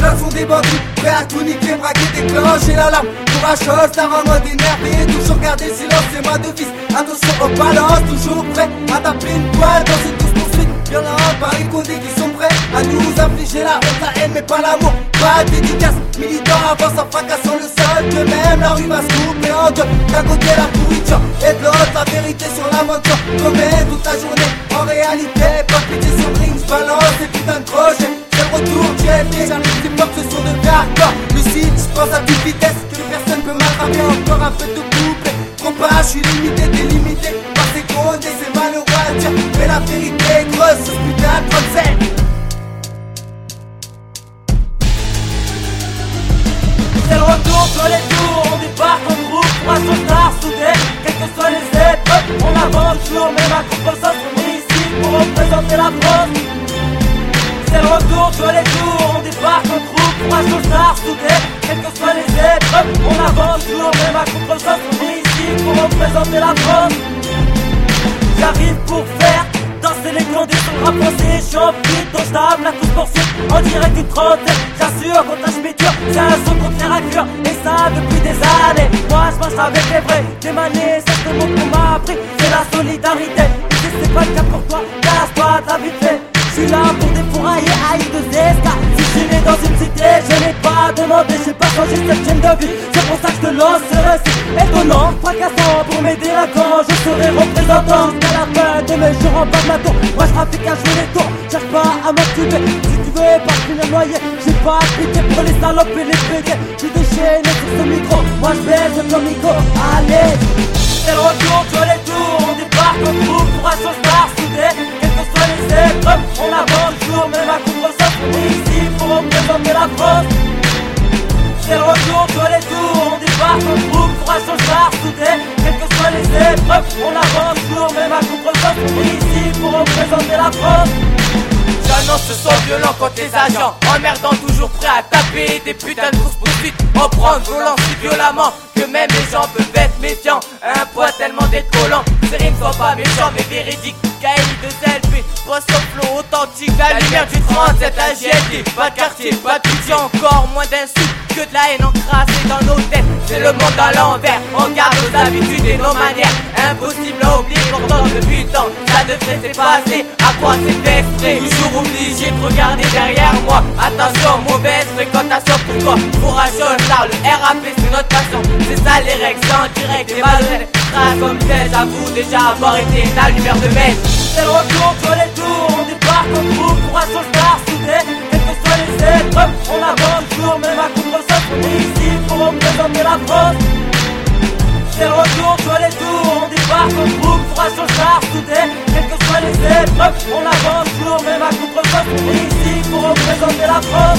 Là sont des bandits, prêts à tout niquer, braquer, déclencher l'alarme. Courageuse, la rend mode énervé, toujours garder le silence, c'est ma devise. Attention aux balances, toujours prêt à taper une poêle dans cette douce poursuite. Y'en a un par les condés qui sont prêts à nous infliger la honte, la haine mais pas l'amour. Pas de dédicace, militants avancent en fracassant le sol. De même la rue va se couper en deux. D'un côté la pourriture et de l'autre la vérité sur l'aventure. Combien toute la journée, en réalité, pas de pitié sur le ring, j'balance ces putains de crochets. C'est le retour du FD, j'arrive des portes ce sont de hardcore. Lucide, j'pense à toute vitesse que personne peut m'attraper. Encore un peu de couple, trop pas, j'suis limité, délimité par seconde et c'est malheureux à dire. Mais la vérité est grosse, ce putain de 37. C'est le retour sur les tours, on débarque en groupe pour un sauvetage soudé. Quelles que soient les épreuves, on avance toujours, même à contre-sens, on est ici pour représenter la France. C'est le retour sur les tours, on débarque en groupe pour un sauvetage soudé. Quelles que soient les épreuves, on avance toujours, même à contre-sens, on est ici pour représenter la France. J'arrive pour faire danser les glandés sur le rap français. Je suis en frite, donc j'table la course poursuite en direct du 37. J'assure, quand je mets dur, c'est un son contre les raclures. Et ça depuis des années. Moi je marche avec les vrais. Des manées, c'est ce mot qu'on m'a appris, c'est la solidarité. Et si c'est pas le cas pour toi, casse-toi de la vite fait. Je suis là pour défourailler AI2SK. Si je suis né dans une cité, je n'ai pas demandé, j'ai pas changé cette chaîne de vie. C'est pour ça que je te lance ce récit étonnant, fracassant. Pour mes délinquants, je serai représentant jusqu'à la fin de mes jours en bas de ma tour. Moi je trafique à jouer les tours, cherche pas à m'activer. Si tu veux pas finir noyé, j'ai pas appliqué pour les salopes et les pédés. J'suis déchaîné sur ce micro, moi je baisse comme Nico. Allez, c'est le retour sur les tours, on débarque en groupe pour un sauvetage soudé. Quelles que soient les épreuves, on avance toujours, même à contre-sens, on est ici pour représenter la France. C'est le retour sur les tours, on débarque en groupe pour un sauvetage soudé. Quelles que soient les épreuves, on avance toujours, même à contre-sens, on est ici pour représenter la France. J'annonce ce son violent contre les agents, emmerdant toujours prêts à taper des putains de courses poursuites, en prendre volant si violemment que même les gens peuvent être méfiants. Un poids tellement décollant, ces rimes sont pas méchants mais véridiques. KI2LP, poste au flow authentique, la lumière du 37 AGLD. Pas de quartier, pas de pitié, encore moins d'insultes que de la haine encrassée dans nos têtes. C'est le monde à l'envers, on garde nos habitudes et nos manières. Impossible à oublier, pourtant depuis le temps ça devrait s'effacer. À quoi c'est fait exprès, toujours obligé de regarder derrière moi. Attention, mauvaise fréquentation pour toi. Courageux, là le RAP c'est notre passion. C'est ça les règles, c'est en direct, les balles traces comme tel. J'avoue déjà avoir été la lumière de mai. C'est le retour sur les tours, on débarque en groupe pour un sauvetage soudé. Quelles que soient les épreuves, on avance toujours, même à contre-sens, on est ici pour représenter la France. C'est le retour sur les tours, on débarque en groupe pour un sauvetage soudé. Quelles que soient les épreuves, on avance toujours, même à contre-sens, on est ici pour représenter la France.